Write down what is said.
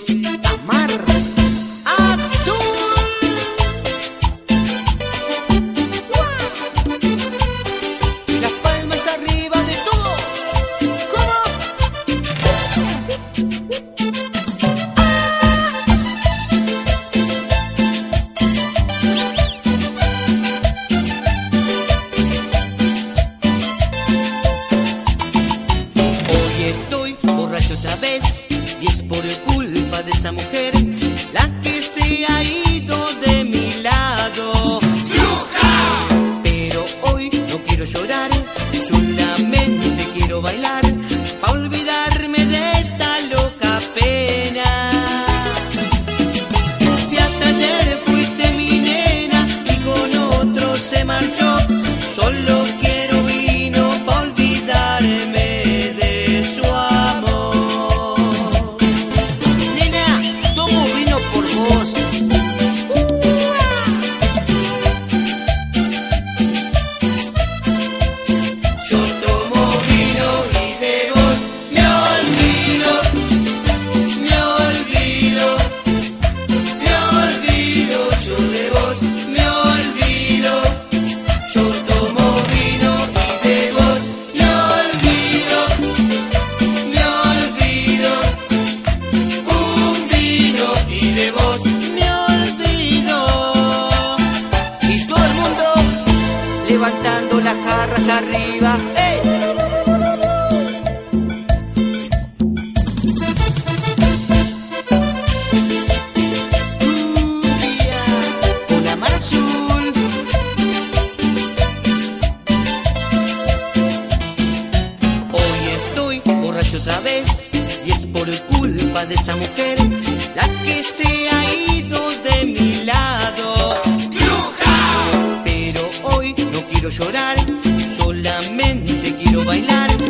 es amar. Azul. Y las palmas arriba de todos. ¿Cómo? Hoy estoy borracho otra vez y es por culpa de esa mujer la que se ha ido de mi lado. ¡Bruja! Pero hoy no quiero llorar, solamente quiero bailar pa' olvidarme de esta loca pena. Si hasta ayer fuiste mi nena y con otro se marchó, solo quiero vino pa' olvidarme de su amor. Nena, tomo vino por vos. Yo tomo vino y de vos me olvido, me olvido, me olvido. Yo de vos me olvido. Yo tomo vino y de vos me olvido, me olvido. Un vino y de vos me olvido. Y todo el mundo levantando las jarras arriba. ¡Ey! Cumbia con la mar azul. Hoy estoy borracho otra vez y es por culpa de esa mujer la que se ha ido de mi lado. ¡Bruja! Pero hoy no quiero llorar, solamente quiero bailar